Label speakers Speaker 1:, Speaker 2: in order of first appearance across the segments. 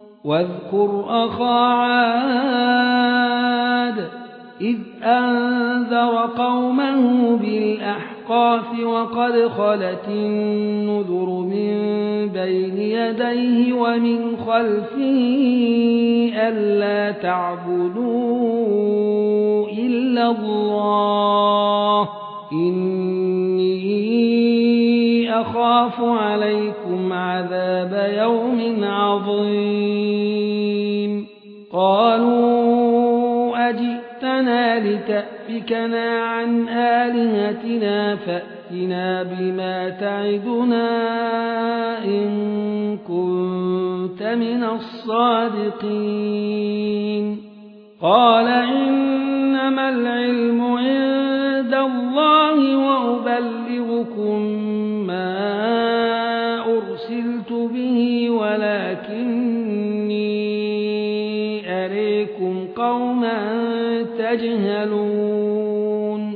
Speaker 1: واذكر أخا عاد إذ أنذر قومه بالأحقاف وقد خلت النذر من بين يديه ومن خلفه ألا تعبدوا إلا الله إني أخاف عليكم عذاب يوم عظيم قالوا أجئتنا لتأفكنا عن آلهتنا فأتنا بما تعدنا إن كنت من الصادقين قال إنما العلم عند الله وأبلغكم ما أرسلت به ولكني أريكم قوما تجهلون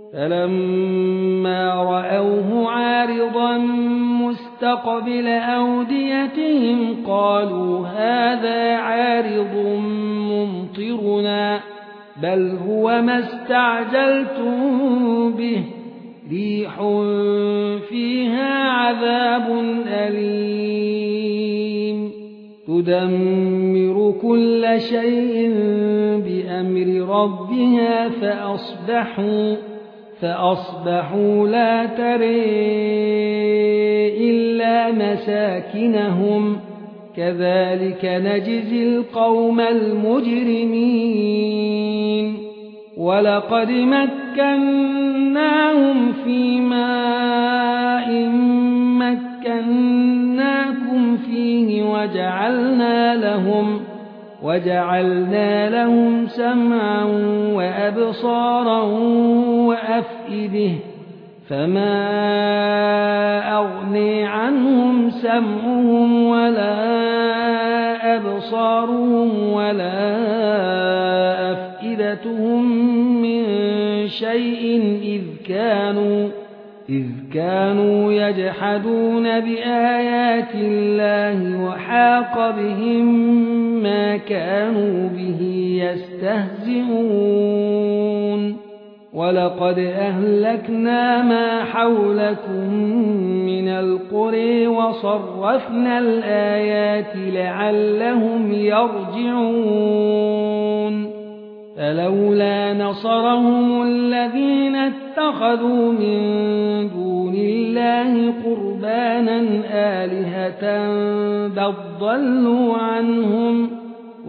Speaker 1: فلما رأوه عارضا مستقبل أوديتهم قالوا هذا عارض ممطرنا بل هو ما استعجلتم به ريح فيها عذاب أليم تدمر كل شيء بأمر ربها فأصبحوا لا ترى إلا مساكنهم كذلك نجزي القوم المجرمين ولقد مكناهم في ماء مكناكم فيه وجعلنا لهم سمعا وأبصارا وأفئدة فما أغني عنهم سمعهم ولا أبصارهم ولا أفئدتهم من شيء إذ كانوا يجحدون بآيات الله وحاق بهم ما كانوا به يستهزئون ولقد أهلكنا ما حولكم من القرى وصرفنا الآيات لعلهم يرجعون فلولا نصرهم الذين اتخذوا من دون الله قربانا آلهة بل ضلوا عنهم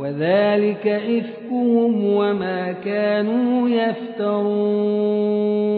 Speaker 1: وذلك إفكهم وما كانوا يفترون